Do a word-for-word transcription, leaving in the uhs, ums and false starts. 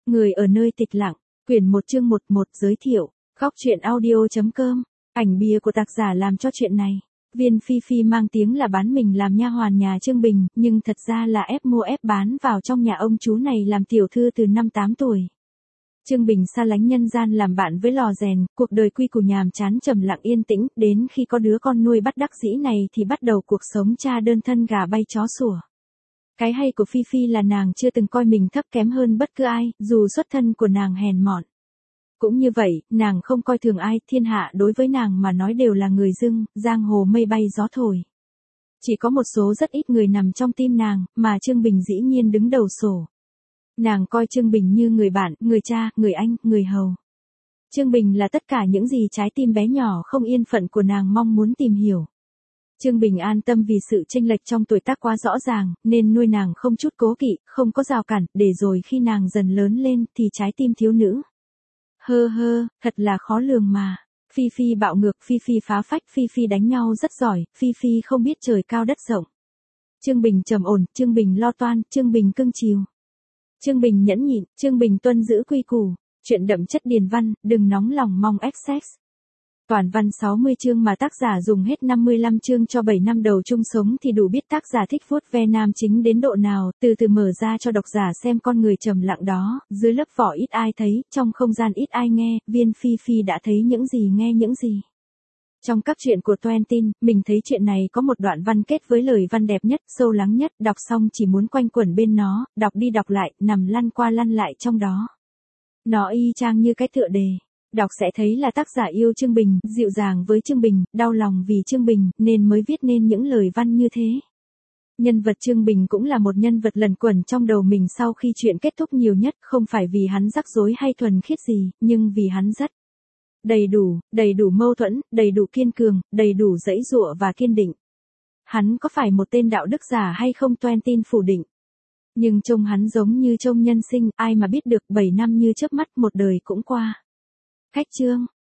Người ở nơi tịch lặng, quyển một chương một một giới thiệu, góc truyện audio.com, ảnh bìa của tác giả làm cho chuyện này. Viên Phi Phi mang tiếng là bán mình làm nha hoàn nhà Trương Bình, nhưng thật ra là ép mua ép bán vào trong nhà ông chú này làm tiểu thư từ năm tám tuổi. Trương Bình xa lánh nhân gian làm bạn với lò rèn, cuộc đời quy củ nhàm chán trầm lặng yên tĩnh, đến khi có đứa con nuôi bắt đắc dĩ này thì bắt đầu cuộc sống cha đơn thân gà bay chó sủa. Cái hay của Phi Phi là nàng chưa từng coi mình thấp kém hơn bất cứ ai, dù xuất thân của nàng hèn mọn. Cũng như vậy, nàng không coi thường ai, thiên hạ đối với nàng mà nói đều là người dưng, giang hồ mây bay gió thổi. Chỉ có một số rất ít người nằm trong tim nàng, mà Trương Bình dĩ nhiên đứng đầu sổ. Nàng coi Trương Bình như người bạn, người cha, người anh, người hầu. Trương Bình là tất cả những gì trái tim bé nhỏ không yên phận của nàng mong muốn tìm hiểu. Trương Bình an tâm vì sự chênh lệch trong tuổi tác quá rõ ràng, nên nuôi nàng không chút cố kỵ, không có rào cản, để rồi khi nàng dần lớn lên thì trái tim thiếu nữ. Hơ hơ, thật là khó lường mà. Phi Phi bạo ngược, Phi Phi phá phách, Phi Phi đánh nhau rất giỏi, Phi Phi không biết trời cao đất rộng. Trương Bình trầm ổn, Trương Bình lo toan, Trương Bình cưng chiều. Trương Bình nhẫn nhịn, Trương Bình tuân giữ quy củ. Chuyện đậm chất điền văn, đừng nóng lòng mong access. Toàn văn sáu mươi chương mà tác giả dùng hết năm mươi lăm chương cho bảy năm đầu chung sống thì đủ biết tác giả thích vuốt ve nam chính đến độ nào, từ từ mở ra cho độc giả xem con người trầm lặng đó, dưới lớp vỏ ít ai thấy, trong không gian ít ai nghe, Viên Phi Phi đã thấy những gì nghe những gì. Trong các chuyện của Twentin, mình thấy chuyện này có một đoạn văn kết với lời văn đẹp nhất, sâu lắng nhất, đọc xong chỉ muốn quanh quẩn bên nó, đọc đi đọc lại, nằm lăn qua lăn lại trong đó. Nó y chang như cái tựa đề. Đọc sẽ thấy là tác giả yêu Trương Bình, dịu dàng với Trương Bình, đau lòng vì Trương Bình, nên mới viết nên những lời văn như thế. Nhân vật Trương Bình cũng là một nhân vật lẩn quẩn trong đầu mình sau khi chuyện kết thúc nhiều nhất, không phải vì hắn rắc rối hay thuần khiết gì, nhưng vì hắn rất đầy đủ, đầy đủ mâu thuẫn, đầy đủ kiên cường, đầy đủ dãy dụa và kiên định. Hắn có phải một tên đạo đức giả hay không Twentin phủ định. Nhưng trông hắn giống như trông nhân sinh, ai mà biết được bảy năm như chớp mắt một đời cũng qua. Khách chương,